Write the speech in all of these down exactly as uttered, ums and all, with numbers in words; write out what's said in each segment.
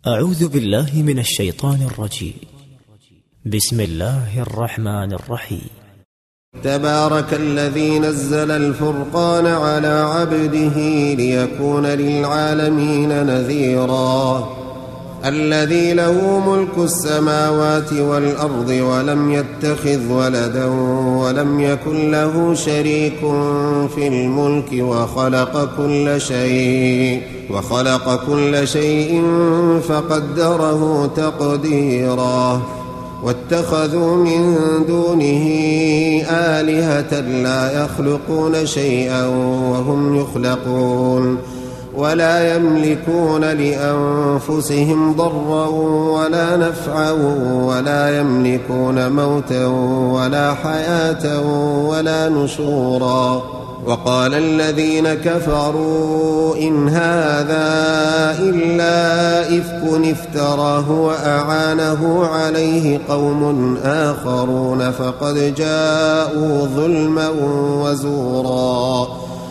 أعوذ بالله من الشيطان الرجيم. بسم الله الرحمن الرحيم. تبارك الذي نزل الفرقان على عبده ليكون للعالمين نذيرا. الذي له ملك السماوات والأرض ولم يتخذ ولدا ولم يكن له شريك في الملك وخلق كل شيء وخلق كل شيء فقدره تقديرا. واتخذوا من دونه آلهة لا يخلقون شيئا وهم يخلقون ولا يملكون لأنفسهم ضرا ولا نفعا ولا يملكون موتا ولا حياة ولا نشورا. وقال الذين كفروا إن هذا إلا إفك افتراه وأعانه عليه قوم آخرون فقد جاءوا ظلما وزورا.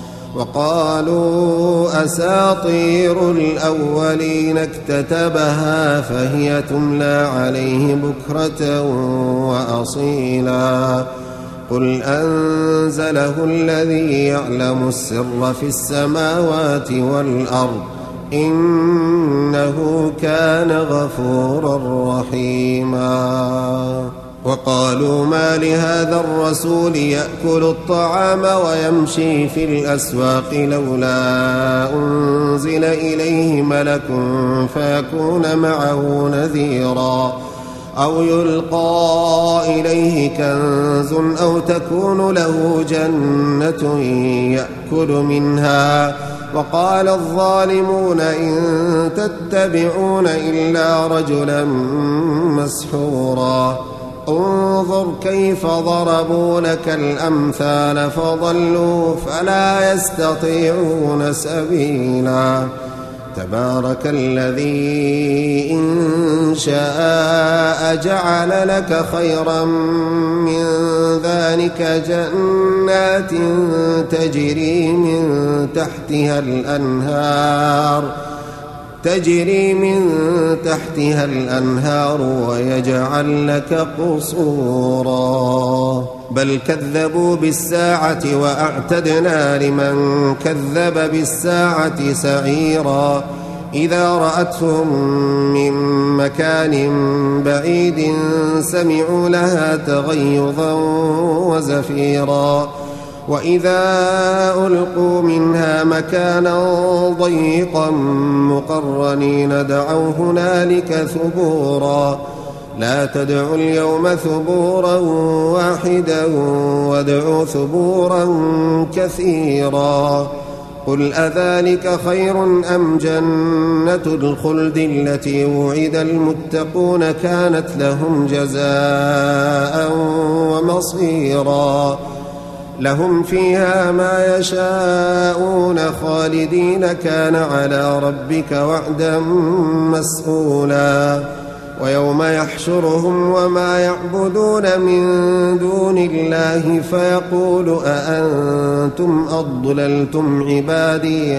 وقالوا أساطير الأولين اكتتبها فهي تملى عليه بكرة وأصيلا. قل أنزله الذي يعلم السر في السماوات والأرض إنه كان غفورا رحيما. وقالوا ما لهذا الرسول يأكل الطعام ويمشي في الأسواق لولا أنزل إليه ملك فيكون معه نذيرا أو يلقى إليه كنز أو تكون له جنة يأكل منها. وقال الظالمون إن تتبعون إلا رجلا مسحورا. انظر كيف ضربوا لك الأمثال فضلوا فلا يستطيعون سبيلا. تبارك الذي إن شاء جعل لك خيرا من ذلك جنات تجري من تحتها الأنهار تجري من تحتها الأنهار ويجعل لك قصورا. بل كذبوا بالساعة وأعتدنا لمن كذب بالساعة سعيرا. إذا رأتهم من مكان بعيد سمعوا لها تغيظا وزفيرا. وإذا ألقوا منها مكانا ضيقا مقرنين دعوا هنالك ثبورا. لا تدعوا اليوم ثبورا واحدا وادعوا ثبورا كثيرا. قل أذلك خير أم جنة الخلد التي وعد المتقون كانت لهم جزاء ومصيرا. لهم فيها ما يشاءون خالدين كان على ربك وعدا مسئولا. ويوم يحشرهم وما يعبدون من دون الله فيقول أأنتم أضللتم عبادي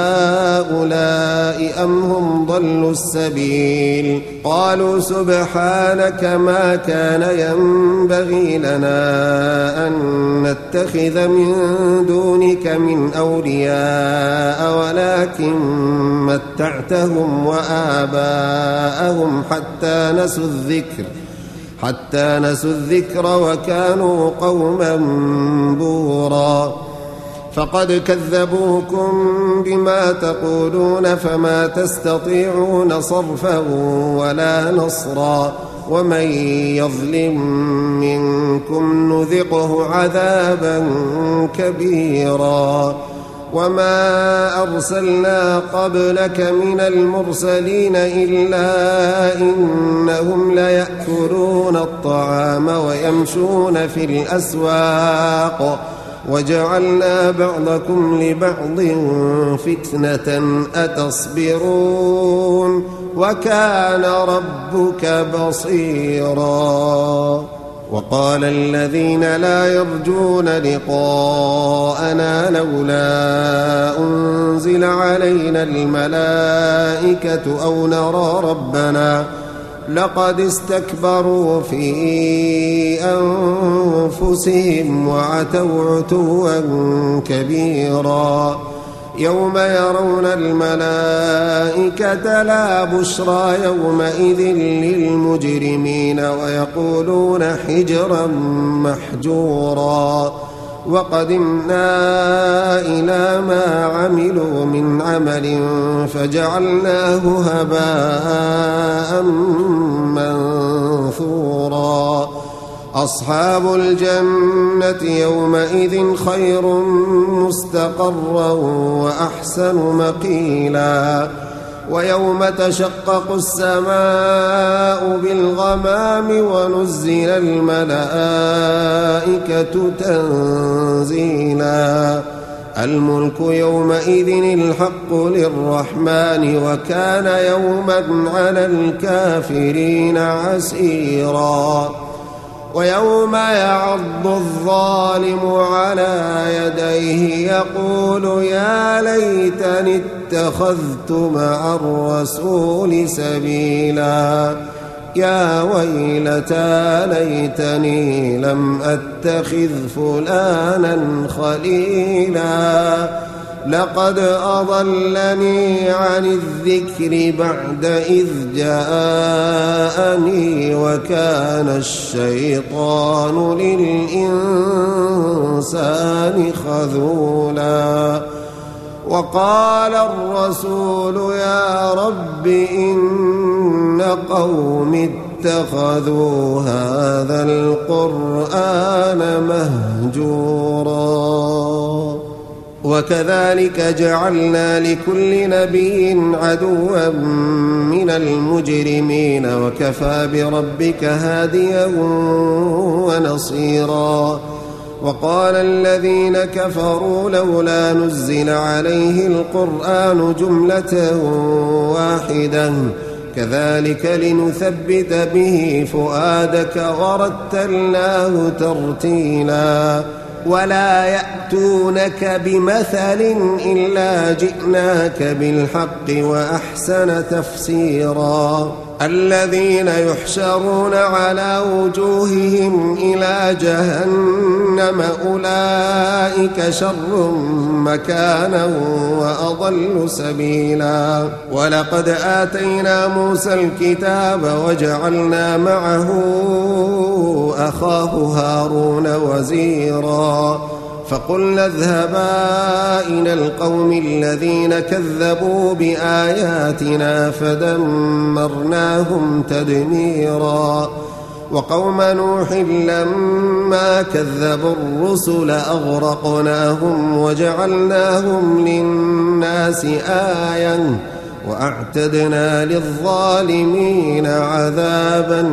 هؤلاء أم هم ضلوا السبيل. قالوا سبحانك ما كان ينبغي لنا أن نتخذ من دونك من أولياء ولكن متعتهم وآباءهم حتى نسوا الذكر حتى نسوا الذكر وكانوا قوما بورا. فقد كذبوكم بما تقولون فما تستطيعون صرفا ولا نصرا. ومن يظلم منكم نذقه عذابا كبيرا. وما أرسلنا قبلك من المرسلين إلا إنهم ليأكلون الطعام ويمشون في الأسواق وجعلنا بعضكم لبعض فتنة أتصبرون وكان ربك بصيرا. وقال الذين لا يرجون لقاءنا لولا أنزل علينا الملائكة أو نرى ربنا لقد استكبروا في أنفسهم وعتوا عتوا كبيرا يوم يرون الملائكة لا بشرى يومئذ للمجرمين ويقولون حجرا محجورا وقدمنا إلى ما عملوا من عمل فجعلناه هباء منثورا أصحاب الجنة يومئذ خير مستقرا وأحسن مقيلا ويوم تشقق السماء بالغمام ونزل الملائكة تنزيلا الملك يومئذ الحق للرحمن وكان يوما على الكافرين عسيرا ويوم يعض الظالم على يديه يقول يا ليتني اتخذت مع الرسول سبيلا يا ويلتى ليتني لم أتخذ فلانا خليلا لقد أضلني عن الذكر بعد إذ جاءني وكان الشيطان للإنسان خذولا وقال الرسول يا رب إن قوم اتخذوا هذا القرآن مهجورا وكذلك جعلنا لكل نبي عدوا من المجرمين وكفى بربك هاديا ونصيرا وقال الذين كفروا لولا نزل عليه القرآن جملة واحدة كذلك لنثبت به فؤادك ورتلناه ترتيلا ولا يأتونك بمثل إلا جئناك بالحق وأحسن تفسيرا الذين يحشرون على وجوههم إلى جهنم أولئك شر مكانا وأضل سبيلا ولقد آتينا موسى الكتاب وجعلنا معه أخاه هارون وزيرا فقلنا اذهبا إلى القوم الذين كذبوا بآياتنا فدمرناهم تدميرا وقوم نوح لما كذبوا الرسل أغرقناهم وجعلناهم للناس آية وأعتدنا للظالمين عذابا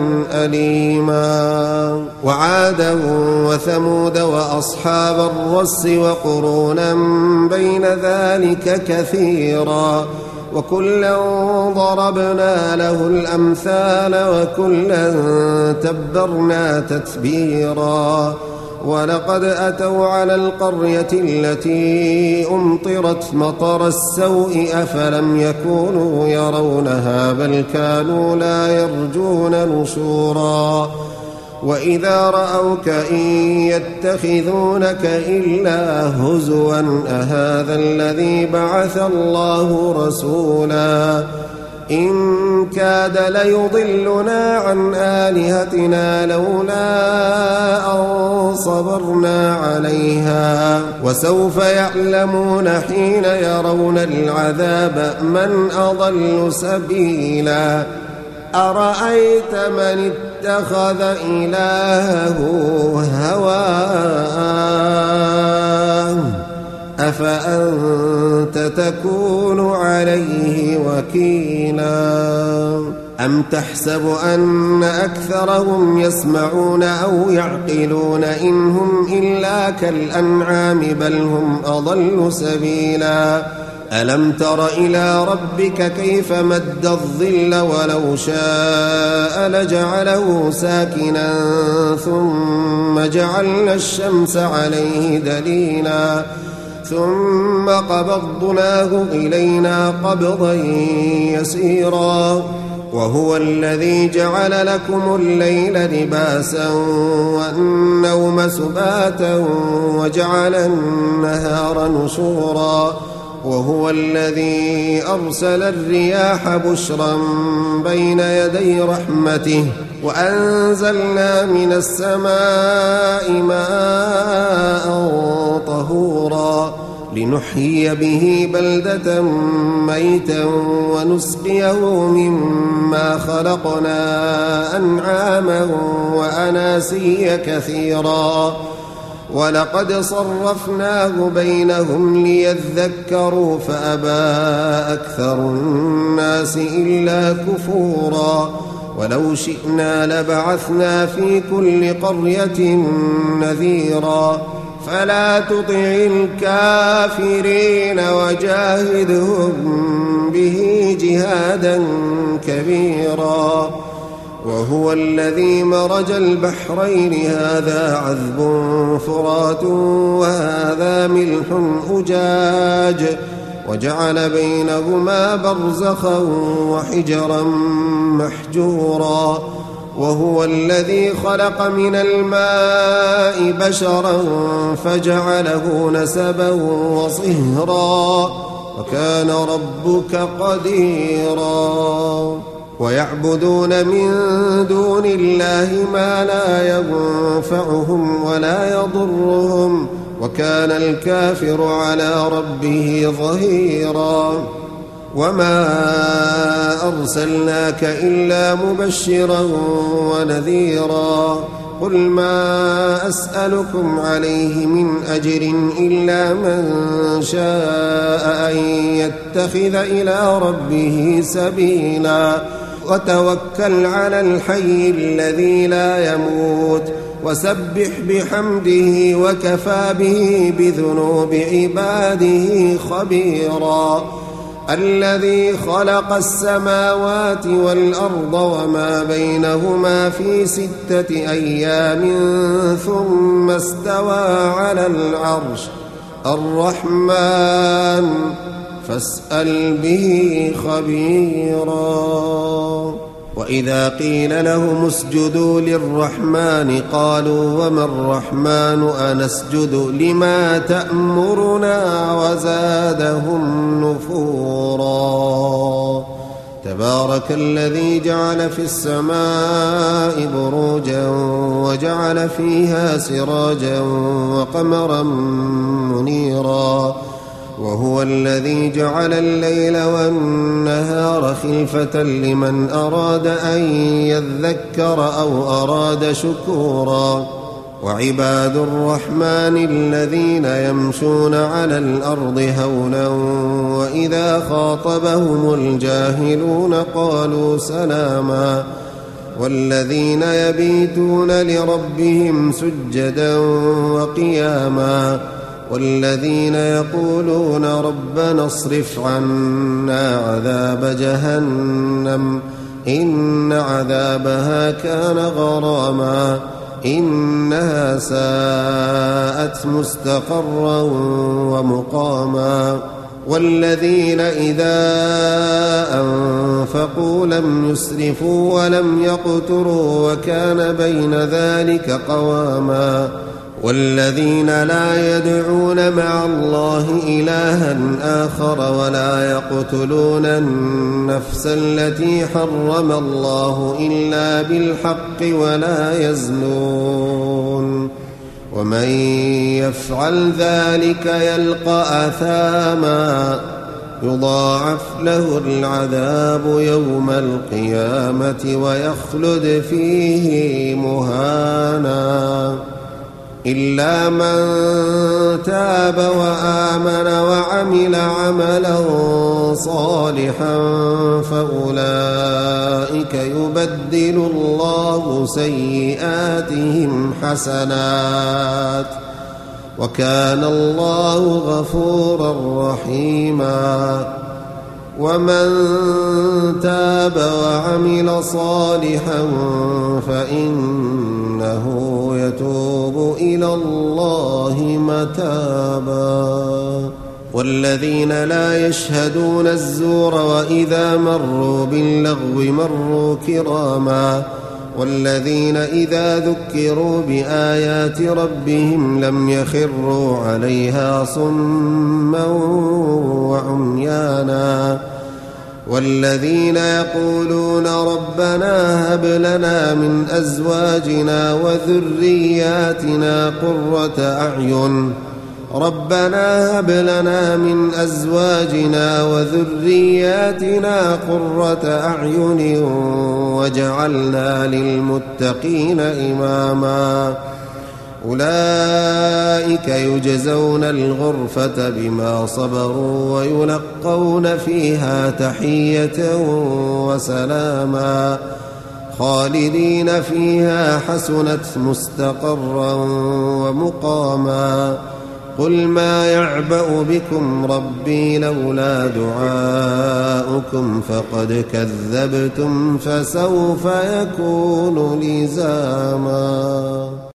أليما وعادا وثمود وأصحاب الرس وقرونا بين ذلك كثيرا وكلا ضربنا له الأمثال وكلا تبرنا تتبيرا ولقد أتوا على القرية التي أمطرت مطر السوء أفلم يكونوا يرونها بل كانوا لا يرجون نشورا وإذا رأوك إن يتخذونك إلا هزوا أهذا الذي بعث الله رسولا إن كاد ليضلنا عن آلهتنا لولا أن صبرنا عليها وسوف يعلمون حين يرون العذاب من أضل سبيلا أرأيت من اتخذ إلهه هواه أفأنت تكون عليه وكيلا أم تحسب أن أكثرهم يسمعون أو يعقلون إن هم إلا كالأنعام بل هم أضل سبيلا ألم تر إلى ربك كيف مد الظل ولو شاء لجعله ساكنا ثم جعلنا الشمس عليه دليلا ثم قبضناه إلينا قبضا يسيرا وهو الذي جعل لكم الليل لباسا والنوم سباتا وجعل النهار نشورا وهو الذي أرسل الرياح بشرا بين يدي رحمته وأنزلنا من السماء ماء طهورا لنحيي به بلدة ميتا ونسقيه مما خلقنا أنعاما وأناسيا كثيرا ولقد صرفناه بينهم ليذكروا فأبى أكثر الناس إلا كفورا ولو شئنا لبعثنا في كل قرية نذيرا فلا تطع الكافرين وجاهدهم به جهادا كبيرا وهو الذي مرج البحرين هذا عذب فرات وهذا ملح أجاج وجعل بينهما برزخا وحجرا محجورا وهو الذي خلق من الماء بشرا فجعله نسبا وصهرا وكان ربك قديرا ويعبدون من دون الله ما لا ينفعهم ولا يضرهم وكان الكافر على ربه ظهيرا وما أرسلناك إلا مبشرا ونذيرا قل ما أسألكم عليه من أجر إلا من شاء أن يتخذ إلى ربه سبيلا وتوكل على الحي الذي لا يموت وسبح بحمده وكفى به بذنوب عباده خبيرا الذي خلق السماوات والأرض وما بينهما في ستة أيام ثم استوى على العرش الرحمن فاسأل به خبيرا وإذا قيل لهم اسجدوا للرحمن قالوا وما الرحمن أنسجد لما تأمرنا وزادهم نفورا تبارك الذي جعل في السماء بروجا وجعل فيها سراجا وقمرا منيرا وهو الذي جعل الليل والنهار خلفة لمن أراد أن يذكر أو أراد شكورا وعباد الرحمن الذين يمشون على الأرض هونا وإذا خاطبهم الجاهلون قالوا سلاما والذين يبيتون لربهم سجدا وقياما والذين يقولون ربنا اصرف عنا عذاب جهنم إن عذابها كان غراما إنها ساءت مستقرا ومقاما والذين إذا أنفقوا لم يسرفوا ولم يقتروا وكان بين ذلك قواما والذين لا يدعون مع الله إلها آخر ولا يقتلون النفس التي حرم الله إلا بالحق ولا يزنون ومن يفعل ذلك يلقى أثاما يضاعف له العذاب يوم القيامة ويخلد فيه مهانا إلا من تاب وآمن وعمل عملا صالحا فأولئك يبدل الله سيئاتهم حسنات وكان الله غفورا رحيما. ومن تاب وعمل صالحا فإنه يتوب إلى الله متابا. والذين لا يشهدون الزور وإذا مروا باللغو مروا كراما. والذين إذا ذكروا بآيات ربهم لم يخروا عليها صما وعميانا. والذين يقولون ربنا هب لنا من أزواجنا وذرياتنا قرة أعين ربنا هب لنا من أزواجنا وذرياتنا قرة أعين وجعلنا للمتقين إماما. أولئك يجزون الغرفة بما صبروا ويلقون فيها تحية وسلاما خالدين فيها حسنت مستقرا ومقاما. قل ما يعبأ بكم ربي لولا دعاؤكم فقد كذبتم فسوف يكون لزاما.